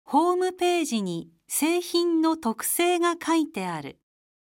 ホームページに製品の特性が書いてある。